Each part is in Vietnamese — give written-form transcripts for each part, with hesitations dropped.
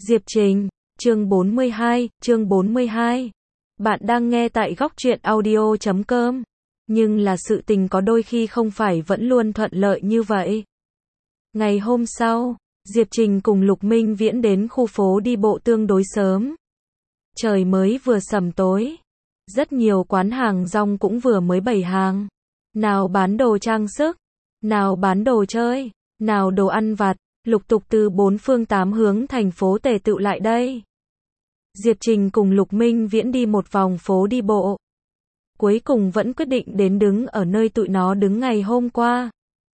Diệp Trình, chương 42. Bạn đang nghe tại góc truyện audio.com. Nhưng là sự tình có đôi khi không phải vẫn luôn thuận lợi như vậy. Ngày hôm sau, Diệp Trình cùng Lục Minh Viễn đến khu phố đi bộ tương đối sớm. Trời mới vừa sầm tối. Rất nhiều quán hàng rong cũng vừa mới bày hàng. Nào bán đồ trang sức, nào bán đồ chơi, nào đồ ăn vặt, lục tục từ bốn phương tám hướng thành phố tề tựu lại đây. Diệp Trình cùng Lục Minh Viễn đi một vòng phố đi bộ. Cuối cùng vẫn quyết định đến đứng ở nơi tụi nó đứng ngày hôm qua.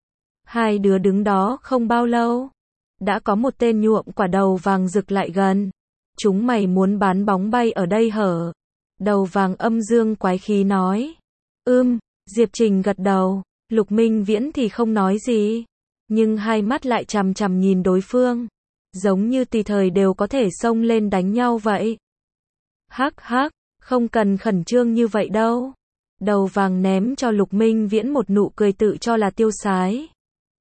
Hai đứa đứng đó không bao lâu. Đã có một tên nhuộm quả đầu vàng rực lại gần. Chúng mày muốn bán bóng bay ở đây hở? Đầu vàng âm dương quái khí nói. Diệp Trình gật đầu. Lục Minh Viễn thì không nói gì. Nhưng hai mắt lại chằm chằm nhìn đối phương. Giống như tùy thời đều có thể xông lên đánh nhau vậy. Hắc, không cần khẩn trương như vậy đâu. Đầu vàng ném cho Lục Minh Viễn một nụ cười tự cho là tiêu sái.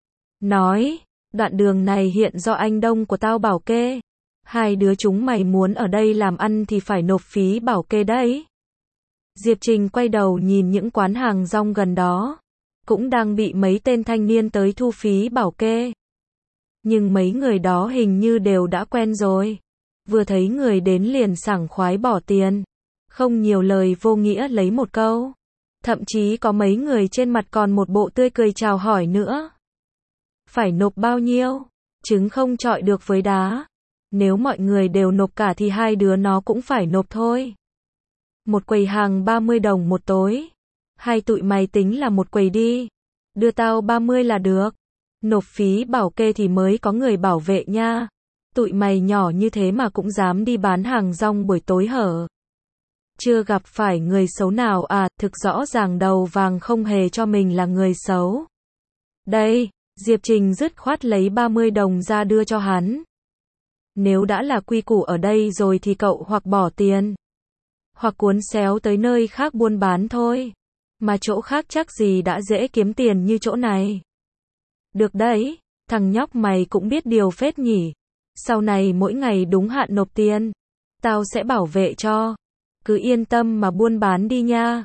Nói, đoạn đường này hiện do anh Đông của tao bảo kê. Hai đứa chúng mày muốn ở đây làm ăn thì phải nộp phí bảo kê đấy. Diệp Trình quay đầu nhìn những quán hàng rong gần đó. Cũng đang bị mấy tên thanh niên tới thu phí bảo kê. Nhưng mấy người đó hình như đều đã quen rồi. Vừa thấy người đến liền sảng khoái bỏ tiền. Không nhiều lời vô nghĩa lấy một câu. Thậm chí có mấy người trên mặt còn một bộ tươi cười chào hỏi nữa. Phải nộp bao nhiêu? Trứng không chọi được với đá. Nếu mọi người đều nộp cả thì hai đứa nó cũng phải nộp thôi. Một quầy hàng 30 đồng một tối. Hai tụi mày tính là một quầy đi. Đưa tao 30 là được. Nộp phí bảo kê thì mới có người bảo vệ nha. Tụi mày nhỏ như thế mà cũng dám đi bán hàng rong buổi tối hở? Chưa gặp phải người xấu nào à? Thực rõ ràng đầu vàng không hề cho mình là người xấu. Đây, Diệp Trình dứt khoát lấy 30 đồng ra đưa cho hắn. Nếu đã là quy củ ở đây rồi thì cậu hoặc bỏ tiền, hoặc cuốn xéo tới nơi khác buôn bán thôi. Mà chỗ khác chắc gì đã dễ kiếm tiền như chỗ này. Được đấy, thằng nhóc mày cũng biết điều phết nhỉ. Sau này mỗi ngày đúng hạn nộp tiền. Tao sẽ bảo vệ cho. Cứ yên tâm mà buôn bán đi nha.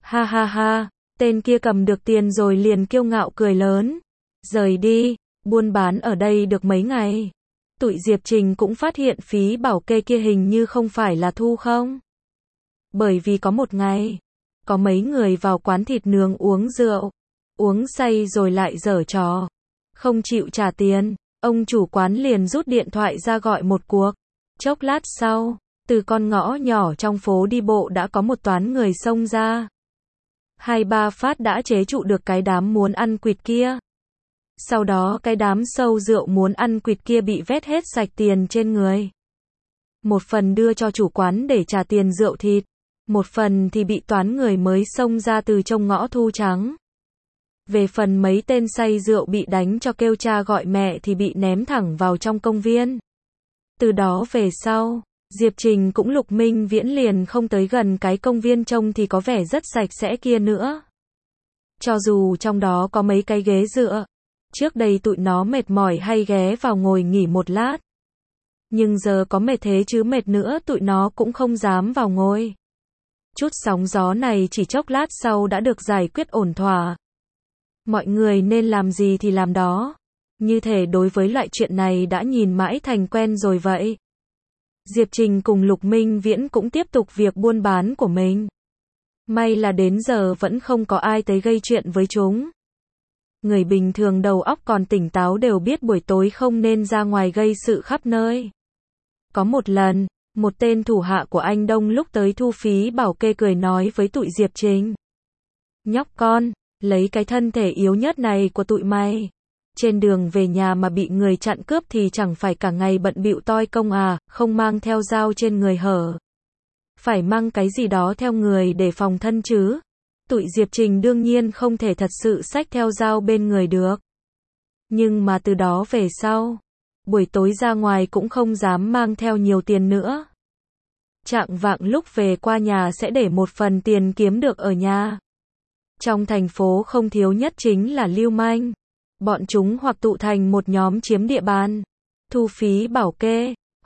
Ha, tên kia cầm được tiền rồi liền kiêu ngạo cười lớn. Rời đi, buôn bán ở đây được mấy ngày. Tụi Diệp Trình cũng phát hiện phí bảo kê kia hình như không phải là thu không. Bởi vì có một ngày, có mấy người vào quán thịt nướng uống rượu. Uống say rồi lại giở trò. Không chịu trả tiền, ông chủ quán liền rút điện thoại ra gọi một cuộc. Chốc lát sau, từ con ngõ nhỏ trong phố đi bộ đã có một toán người xông ra. 2-3 phát đã chế trụ được cái đám muốn ăn quỵt kia. Sau đó cái đám sâu rượu muốn ăn quỵt kia bị vét hết sạch tiền trên người. Một phần đưa cho chủ quán để trả tiền rượu thịt. Một phần thì bị toán người mới xông ra từ trong ngõ thu trắng. Về phần mấy tên say rượu bị đánh cho kêu cha gọi mẹ thì bị ném thẳng vào trong công viên. Từ đó về sau, Diệp Trình cũng Lục Minh Viễn liền không tới gần cái công viên trông thì có vẻ rất sạch sẽ kia nữa. Cho dù trong đó có mấy cái ghế dựa. Trước đây tụi nó mệt mỏi hay ghé vào ngồi nghỉ một lát. Nhưng giờ có mệt thế chứ mệt nữa tụi nó cũng không dám vào ngồi. Chút sóng gió này chỉ chốc lát sau đã được giải quyết ổn thỏa. Mọi người nên làm gì thì làm đó. Như thể đối với loại chuyện này đã nhìn mãi thành quen rồi vậy. Diệp Trình cùng Lục Minh Viễn cũng tiếp tục việc buôn bán của mình. May là đến giờ vẫn không có ai tới gây chuyện với chúng. Người bình thường đầu óc còn tỉnh táo đều biết buổi tối không nên ra ngoài gây sự khắp nơi. Có một lần, một tên thủ hạ của anh Đông lúc tới thu phí bảo kê cười nói với tụi Diệp Trình. Nhóc con, lấy cái thân thể yếu nhất này của tụi mày. Trên đường về nhà mà bị người chặn cướp thì chẳng phải cả ngày bận bịu toi công à, không mang theo dao trên người hở. Phải mang cái gì đó theo người để phòng thân chứ. Tụi Diệp Trình đương nhiên không thể thật sự xách theo dao bên người được. Nhưng mà từ đó về sau, buổi tối ra ngoài cũng không dám mang theo nhiều tiền nữa. Chạng vạng lúc về qua nhà sẽ để một phần tiền kiếm được ở nhà. Trong thành phố không thiếu nhất chính là lưu manh. Bọn chúng hoặc tụ thành một nhóm chiếm địa bàn, thu phí bảo kê,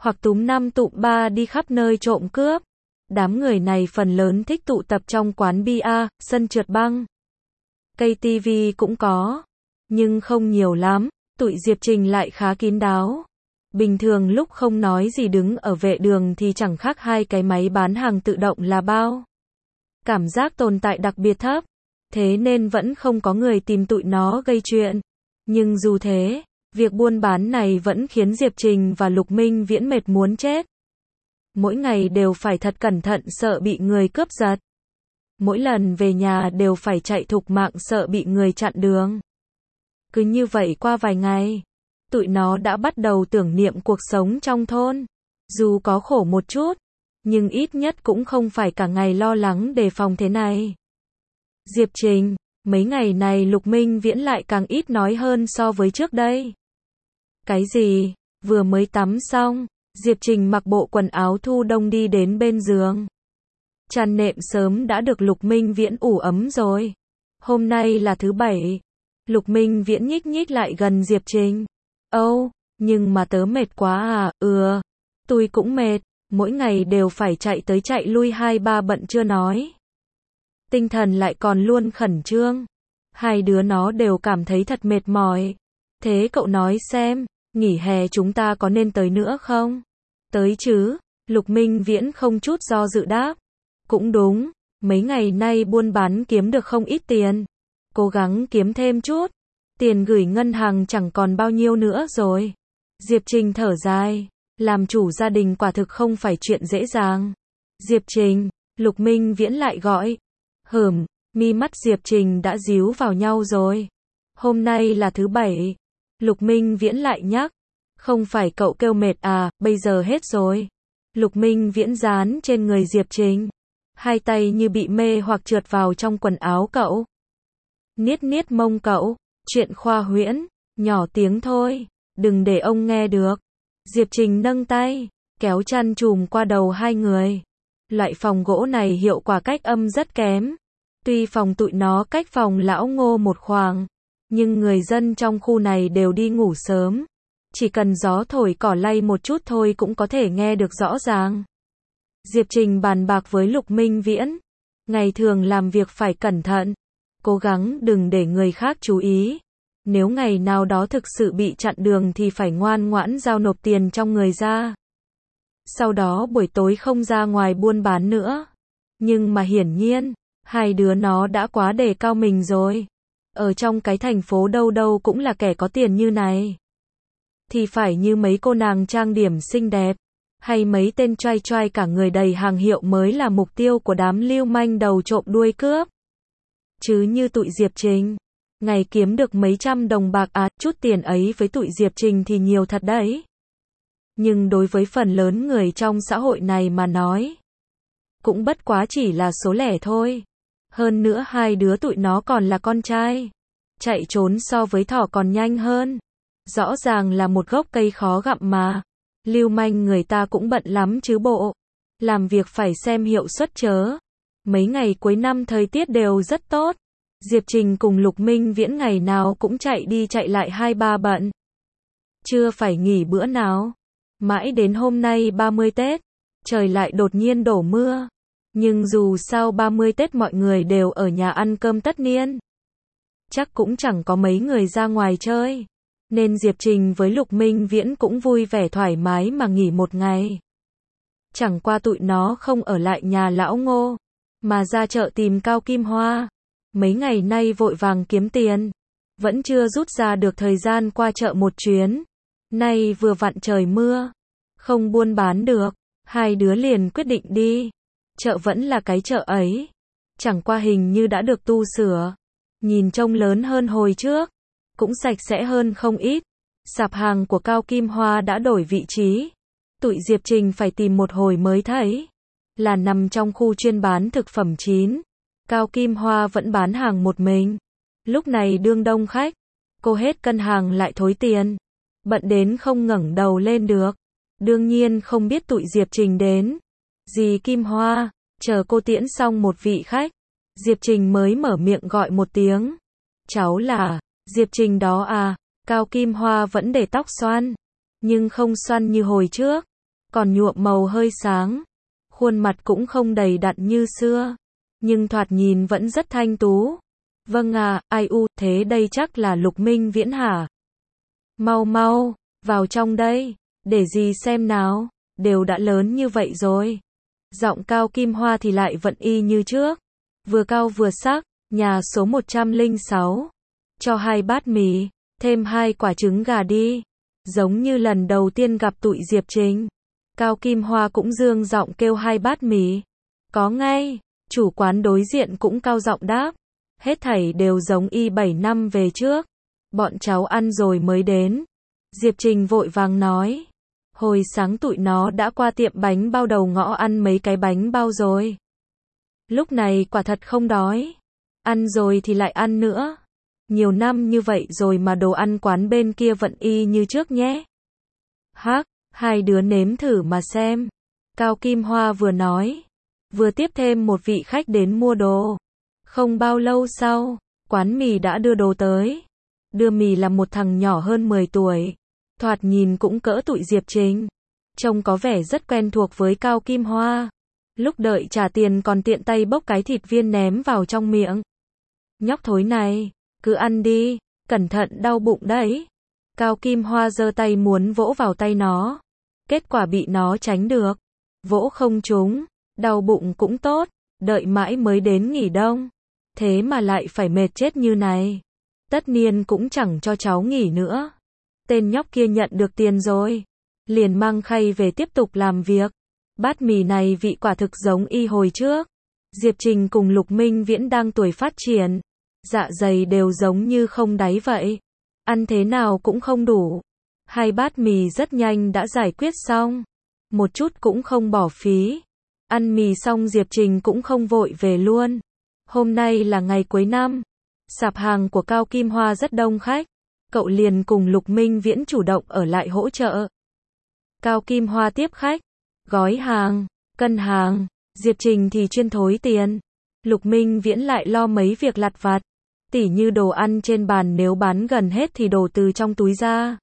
hoặc túm năm tụm ba đi khắp nơi trộm cướp. Đám người này phần lớn thích tụ tập trong quán bia, sân trượt băng. Cây tivi cũng có, nhưng không nhiều lắm. Tụi Diệp Trình lại khá kín đáo. Bình thường lúc không nói gì đứng ở vệ đường thì chẳng khác hai cái máy bán hàng tự động là bao. Cảm giác tồn tại đặc biệt thấp, thế nên vẫn không có người tìm tụi nó gây chuyện. Nhưng dù thế, việc buôn bán này vẫn khiến Diệp Trình và Lục Minh Viễn mệt muốn chết. Mỗi ngày đều phải thật cẩn thận sợ bị người cướp giật. Mỗi lần về nhà đều phải chạy thục mạng sợ bị người chặn đường. Cứ như vậy qua vài ngày, tụi nó đã bắt đầu tưởng niệm cuộc sống trong thôn. Dù có khổ một chút, nhưng ít nhất cũng không phải cả ngày lo lắng đề phòng thế này. Diệp Trình, mấy ngày này Lục Minh Viễn lại càng ít nói hơn so với trước đây. Cái gì? Vừa mới tắm xong, Diệp Trình mặc bộ quần áo thu đông đi đến bên giường. Chăn nệm sớm đã được Lục Minh Viễn ủ ấm rồi. Hôm nay là thứ bảy. Lục Minh Viễn nhích nhích lại gần Diệp Trình. Nhưng mà tớ mệt quá à. Tôi cũng mệt, mỗi ngày đều phải chạy tới chạy lui 2-3 bận chưa nói. Tinh thần lại còn luôn khẩn trương. Hai đứa nó đều cảm thấy thật mệt mỏi. Thế cậu nói xem, nghỉ hè chúng ta có nên tới nữa không? Tới chứ, Lục Minh Viễn không chút do dự đáp. Cũng đúng, mấy ngày nay buôn bán kiếm được không ít tiền. Cố gắng kiếm thêm chút. Tiền gửi ngân hàng chẳng còn bao nhiêu nữa rồi. Diệp Trình thở dài. Làm chủ gia đình quả thực không phải chuyện dễ dàng. Diệp Trình, Lục Minh Viễn lại gọi. Mi mắt Diệp Trình đã díu vào nhau rồi. Hôm nay là thứ bảy. Lục Minh Viễn lại nhắc. Không phải cậu kêu mệt à, bây giờ hết rồi. Lục Minh Viễn dán trên người Diệp Trình. Hai tay như bị mê hoặc trượt vào trong quần áo cậu. Niết niết mông cậu. Chuyện khoa huyễn. Nhỏ tiếng thôi. Đừng để ông nghe được. Diệp Trình nâng tay, kéo chăn trùm qua đầu hai người. Loại phòng gỗ này hiệu quả cách âm rất kém. Tuy phòng tụi nó cách phòng lão Ngô một khoảng, nhưng người dân trong khu này đều đi ngủ sớm. Chỉ cần gió thổi cỏ lay một chút thôi cũng có thể nghe được rõ ràng. Diệp Trình bàn bạc với Lục Minh Viễn. Ngày thường làm việc phải cẩn thận. Cố gắng đừng để người khác chú ý. Nếu ngày nào đó thực sự bị chặn đường thì phải ngoan ngoãn giao nộp tiền trong người ra. Sau đó buổi tối không ra ngoài buôn bán nữa. Nhưng mà hiển nhiên, hai đứa nó đã quá đề cao mình rồi. Ở trong cái thành phố đâu đâu cũng là kẻ có tiền như này. Thì phải như mấy cô nàng trang điểm xinh đẹp, hay mấy tên trai trai cả người đầy hàng hiệu mới là mục tiêu của đám lưu manh đầu trộm đuôi cướp. Chứ như tụi Diệp Trình, ngày kiếm được mấy trăm đồng bạc chút tiền ấy với tụi Diệp Trình thì nhiều thật đấy. Nhưng đối với phần lớn người trong xã hội này mà nói, cũng bất quá chỉ là số lẻ thôi. Hơn nữa hai đứa tụi nó còn là con trai. Chạy trốn so với thỏ còn nhanh hơn. Rõ ràng là một gốc cây khó gặm mà. Lưu manh người ta cũng bận lắm chứ bộ. Làm việc phải xem hiệu suất chớ. Mấy ngày cuối năm thời tiết đều rất tốt. Diệp Trình cùng Lục Minh Viễn ngày nào cũng chạy đi chạy lại 2-3 bận. Chưa phải nghỉ bữa nào. Mãi đến hôm nay 30 Tết, trời lại đột nhiên đổ mưa. Nhưng dù sao 30 Tết mọi người đều ở nhà ăn cơm tất niên. Chắc cũng chẳng có mấy người ra ngoài chơi. Nên Diệp Trình với Lục Minh Viễn cũng vui vẻ thoải mái mà nghỉ một ngày. Chẳng qua tụi nó không ở lại nhà lão Ngô, mà ra chợ tìm Cao Kim Hoa. Mấy ngày nay vội vàng kiếm tiền, vẫn chưa rút ra được thời gian qua chợ một chuyến. Nay vừa vặn trời mưa, không buôn bán được, hai đứa liền quyết định đi. Chợ vẫn là cái chợ ấy, chẳng qua hình như đã được tu sửa, nhìn trông lớn hơn hồi trước, cũng sạch sẽ hơn không ít. Sạp hàng của Cao Kim Hoa đã đổi vị trí. Tụi Diệp Trình phải tìm một hồi mới thấy, là nằm trong khu chuyên bán thực phẩm chín. Cao Kim Hoa vẫn bán hàng một mình. Lúc này đương đông khách, cô hết cân hàng lại thối tiền, bận đến không ngẩng đầu lên được. Đương nhiên không biết tụi Diệp Trình đến. Dì Kim Hoa, chờ cô tiễn xong một vị khách, Diệp Trình mới mở miệng gọi một tiếng. Cháu là Diệp Trình đó à? Cao Kim Hoa vẫn để tóc xoăn, nhưng không xoăn như hồi trước. còn nhuộm màu hơi sáng. Khuôn mặt cũng không đầy đặn như xưa, nhưng thoạt nhìn vẫn rất thanh tú. Vâng à, ai u, thế đây chắc là Lục Minh Viễn hả? Mau mau, vào trong đây, để gì xem nào, đều đã lớn như vậy rồi. Giọng Cao Kim Hoa thì lại vẫn y như trước, vừa cao vừa sắc. Nhà số 106, cho 2 bát mì, thêm 2 quả trứng gà đi. Giống như lần đầu tiên gặp tụi Diệp Trình, Cao Kim Hoa cũng dương giọng kêu 2 bát mì. Có ngay, chủ quán đối diện cũng cao giọng đáp. Hết thảy đều giống y 7 năm về trước. Bọn cháu ăn rồi mới đến. Diệp Trình vội vàng nói. Hồi sáng tụi nó đã qua tiệm bánh bao đầu ngõ ăn mấy cái bánh bao rồi. Lúc này quả thật không đói. Ăn rồi thì lại ăn nữa. Nhiều năm như vậy rồi mà đồ ăn quán bên kia vẫn y như trước nhé. Hắc, hai đứa nếm thử mà xem. Cao Kim Hoa vừa nói, vừa tiếp thêm một vị khách đến mua đồ. Không bao lâu sau, quán mì đã đưa đồ tới. Đưa mì là một thằng nhỏ hơn 10 tuổi. Thoạt nhìn cũng cỡ tụi Diệp Trình. Trông có vẻ rất quen thuộc với Cao Kim Hoa. Lúc đợi trả tiền còn tiện tay bốc cái thịt viên ném vào trong miệng. Nhóc thối này, cứ ăn đi, cẩn thận đau bụng đấy. Cao Kim Hoa giơ tay muốn vỗ vào tay nó. Kết quả bị nó tránh được. Vỗ không trúng, đau bụng cũng tốt, đợi mãi mới đến nghỉ đông. Thế mà lại phải mệt chết như này. Tất nhiên cũng chẳng cho cháu nghỉ nữa. Tên nhóc kia nhận được tiền rồi, liền mang khay về tiếp tục làm việc. Bát mì này vị quả thực giống y hồi trước. Diệp Trình cùng Lục Minh Viễn đang tuổi phát triển, dạ dày đều giống như không đáy vậy. Ăn thế nào cũng không đủ. 2 bát mì rất nhanh đã giải quyết xong. Một chút cũng không bỏ phí. Ăn mì xong Diệp Trình cũng không vội về luôn. Hôm nay là ngày cuối năm. Sạp hàng của Cao Kim Hoa rất đông khách. Cậu liền cùng Lục Minh Viễn chủ động ở lại hỗ trợ. Cao Kim Hoa tiếp khách, gói hàng, cân hàng. Diệp Trình thì chuyên thối tiền. Lục Minh Viễn lại lo mấy việc lặt vặt. Tỉ như đồ ăn trên bàn nếu bán gần hết thì đổ từ trong túi ra.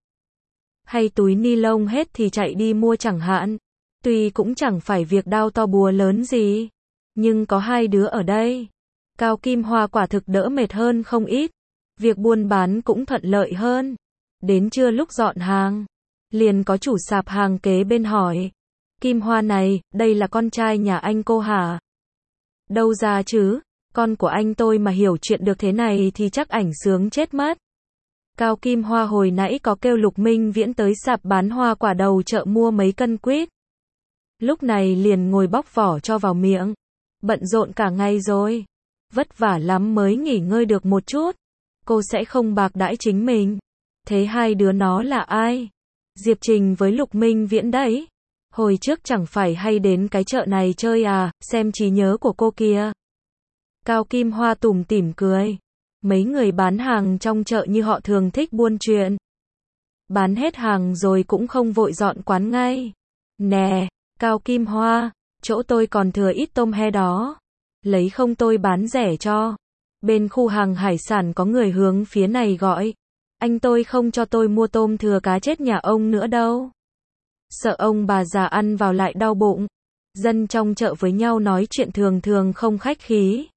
Hay túi ni lông hết thì chạy đi mua chẳng hạn. Tuy cũng chẳng phải việc đao to búa lớn gì. Nhưng có hai đứa ở đây. Cao Kim Hoa quả thực đỡ mệt hơn không ít. Việc buôn bán cũng thuận lợi hơn. Đến trưa lúc dọn hàng, liền có chủ sạp hàng kế bên hỏi. Kim Hoa này, đây là con trai nhà anh cô hả? Đâu ra chứ, con của anh tôi mà hiểu chuyện được thế này thì chắc ảnh sướng chết mất. Cao Kim Hoa hồi nãy có kêu Lục Minh Viễn tới sạp bán hoa quả đầu chợ mua mấy cân quýt. Lúc này liền ngồi bóc vỏ cho vào miệng. Bận rộn cả ngày rồi. Vất vả lắm mới nghỉ ngơi được một chút. Cô sẽ không bạc đãi chính mình. Thế hai đứa nó là ai? Diệp Trình với Lục Minh Viễn đấy. Hồi trước chẳng phải hay đến cái chợ này chơi à, xem trí nhớ của cô kìa. Cao Kim Hoa tủm tỉm cười. Mấy người bán hàng trong chợ như họ thường thích buôn chuyện. Bán hết hàng rồi cũng không vội dọn quán ngay. Nè, Cao Kim Hoa, chỗ tôi còn thừa ít tôm he đó. Lấy không tôi bán rẻ cho. Bên khu hàng hải sản có người hướng phía này gọi. Anh tôi không cho tôi mua tôm thừa cá chết nhà ông nữa đâu. Sợ ông bà già ăn vào lại đau bụng. Dân trong chợ với nhau nói chuyện thường thường không khách khí.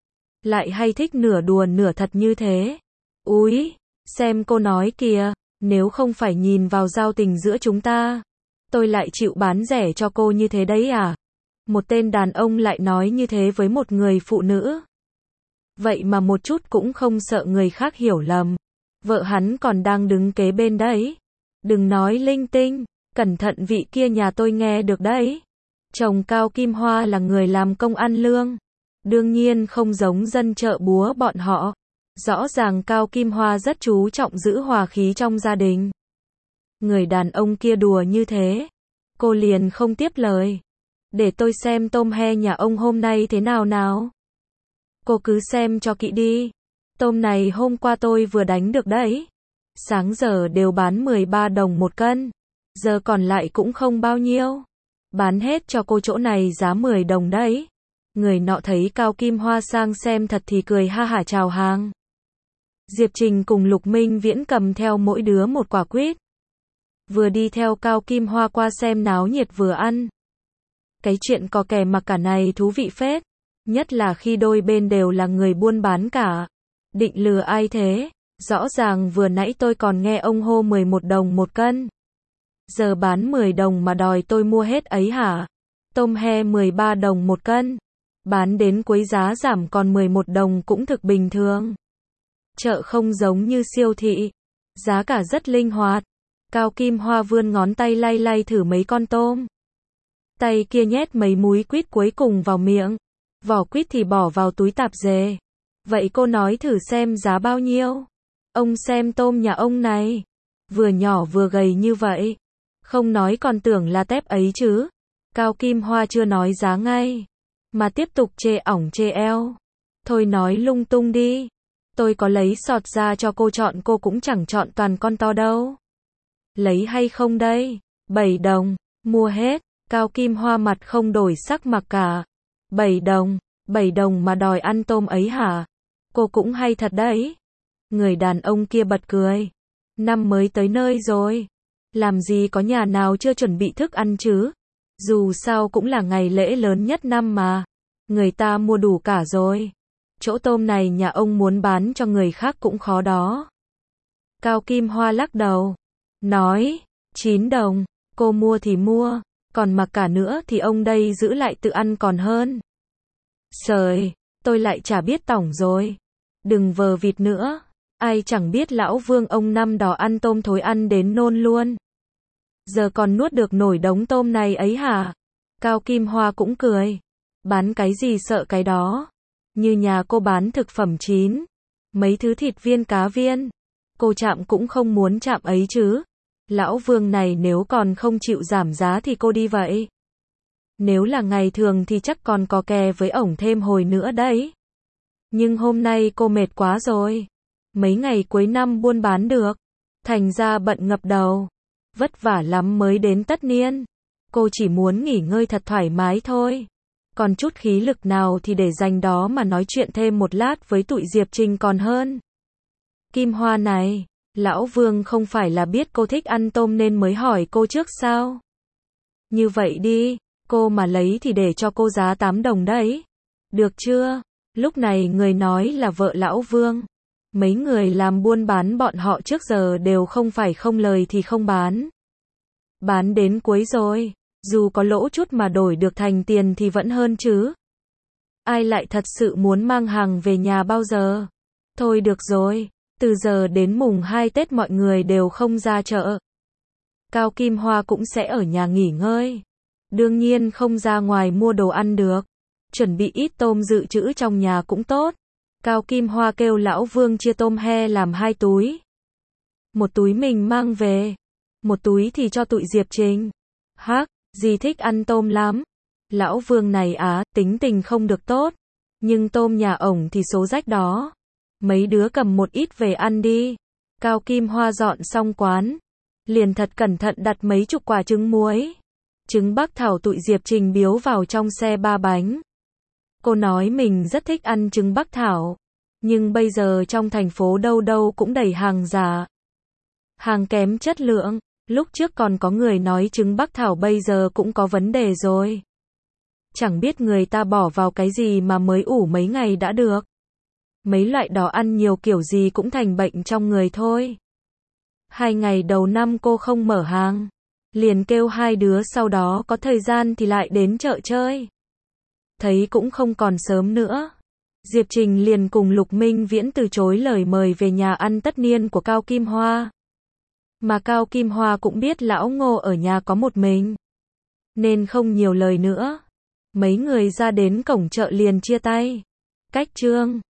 Lại hay thích nửa đùa nửa thật như thế. Úi, xem cô nói kìa, nếu không phải nhìn vào giao tình giữa chúng ta, tôi lại chịu bán rẻ cho cô như thế đấy à? Một tên đàn ông lại nói như thế với một người phụ nữ. Vậy mà một chút cũng không sợ người khác hiểu lầm. Vợ hắn còn đang đứng kế bên đấy. Đừng nói linh tinh, cẩn thận vị kia nhà tôi nghe được đấy. Chồng Cao Kim Hoa là người làm công ăn lương. Đương nhiên không giống dân chợ búa bọn họ. Rõ ràng Cao Kim Hoa rất chú trọng giữ hòa khí trong gia đình. Người đàn ông kia đùa như thế. Cô liền không tiếp lời. Để tôi xem tôm he nhà ông hôm nay thế nào nào. Cô cứ xem cho kỹ đi. Tôm này hôm qua tôi vừa đánh được đấy. Sáng giờ đều bán 13 đồng một cân. Giờ còn lại cũng không bao nhiêu. Bán hết cho cô chỗ này giá 10 đồng đấy. Người nọ thấy Cao Kim Hoa sang xem thật thì cười ha hả chào hàng. Diệp Trình cùng Lục Minh Viễn cầm theo mỗi đứa một quả quýt. vừa đi theo Cao Kim Hoa qua xem náo nhiệt vừa ăn. Cái chuyện cò kè mặc cả này thú vị phết, nhất là khi đôi bên đều là người buôn bán cả. Định lừa ai thế? Rõ ràng vừa nãy tôi còn nghe ông hô 11 đồng một cân. Giờ bán 10 đồng mà đòi tôi mua hết ấy hả? Tôm he 13 đồng một cân. Bán đến cuối giá giảm còn 11 đồng cũng thực bình thường. Chợ không giống như siêu thị. Giá cả rất linh hoạt. Cao Kim Hoa vươn ngón tay lay lay thử mấy con tôm. Tay kia nhét mấy múi quýt cuối cùng vào miệng. Vỏ quýt thì bỏ vào túi tạp dề. Vậy cô nói thử xem giá bao nhiêu? Ông xem tôm nhà ông này. Vừa nhỏ vừa gầy như vậy. Không nói còn tưởng là tép ấy chứ. Cao Kim Hoa chưa nói giá ngay. Mà tiếp tục chê ỏng chê eo. Thôi nói lung tung đi. Tôi có lấy sọt ra cho cô chọn cô cũng chẳng chọn toàn con to đâu. Lấy hay không đây? 7 đồng. Mua hết. Cao Kim Hoa mặt không đổi sắc mặc cả. 7 đồng mà đòi ăn tôm ấy hả? Cô cũng hay thật đấy. Người đàn ông kia bật cười. Năm mới tới nơi rồi. Làm gì có nhà nào chưa chuẩn bị thức ăn chứ? Dù sao cũng là ngày lễ lớn nhất năm mà. Người ta mua đủ cả rồi. Chỗ tôm này nhà ông muốn bán cho người khác cũng khó đó. Cao Kim Hoa lắc đầu. Nói, 9 đồng, cô mua thì mua, còn mặc cả nữa thì ông đây giữ lại tự ăn còn hơn. Trời, tôi lại chả biết tỏng rồi. Đừng vờ vịt nữa. Ai chẳng biết lão Vương ông năm đó ăn tôm thối ăn đến nôn luôn. Giờ còn nuốt được nổi đống tôm này ấy hả? Cao Kim Hoa cũng cười. Bán cái gì sợ cái đó. Như nhà cô bán thực phẩm chín. Mấy thứ thịt viên cá viên. Cô chạm cũng không muốn chạm ấy chứ. Lão Vương này nếu còn không chịu giảm giá thì cô đi vậy. Nếu là ngày thường thì chắc còn có kè với ổng thêm hồi nữa đấy. Nhưng hôm nay cô mệt quá rồi. Mấy ngày cuối năm buôn bán được. Thành ra bận ngập đầu. Vất vả lắm mới đến tất niên. Cô chỉ muốn nghỉ ngơi thật thoải mái thôi. Còn chút khí lực nào thì để dành đó mà nói chuyện thêm một lát với tụi Diệp Trinh còn hơn. Kim Hoa này, lão Vương không phải là biết cô thích ăn tôm nên mới hỏi cô trước sao? Như vậy đi, cô mà lấy thì để cho cô giá 8 đồng đấy. Được chưa? Lúc này người nói là vợ lão Vương. Mấy người làm buôn bán bọn họ trước giờ đều không phải không lời thì không bán. Bán đến cuối rồi, dù có lỗ chút mà đổi được thành tiền thì vẫn hơn chứ. Ai lại thật sự muốn mang hàng về nhà bao giờ? Thôi được rồi, từ giờ đến mùng 2 Tết mọi người đều không ra chợ. Cao Kim Hoa cũng sẽ ở nhà nghỉ ngơi. Đương nhiên không ra ngoài mua đồ ăn được. Chuẩn bị ít tôm dự trữ trong nhà cũng tốt. Cao Kim Hoa kêu lão Vương chia tôm he làm 2 túi. Một túi mình mang về. Một túi thì cho tụi Diệp Trinh. Hắc, dì thích ăn tôm lắm. Lão Vương này tính tình không được tốt. Nhưng tôm nhà ổng thì số rách đó. Mấy đứa cầm một ít về ăn đi. Cao Kim Hoa dọn xong quán. Liền thật cẩn thận đặt mấy chục quả trứng muối. Trứng Bắc Thảo tụi Diệp Trình biếu vào trong xe 3 bánh. Cô nói mình rất thích ăn trứng Bắc Thảo. Nhưng bây giờ trong thành phố đâu đâu cũng đầy hàng giả. Hàng kém chất lượng. Lúc trước còn có người nói trứng Bắc Thảo bây giờ cũng có vấn đề rồi. Chẳng biết người ta bỏ vào cái gì mà mới ủ mấy ngày đã được. Mấy loại đó ăn nhiều kiểu gì cũng thành bệnh trong người thôi. 2 ngày đầu năm cô không mở hàng. Liền kêu 2 đứa sau đó có thời gian thì lại đến chợ chơi. Thấy cũng không còn sớm nữa. Diệp Trình liền cùng Lục Minh Viễn từ chối lời mời về nhà ăn tất niên của Cao Kim Hoa. Mà Cao Kim Hoa cũng biết lão Ngô ở nhà có một mình. Nên không nhiều lời nữa. Mấy người ra đến cổng chợ liền chia tay. Cách chương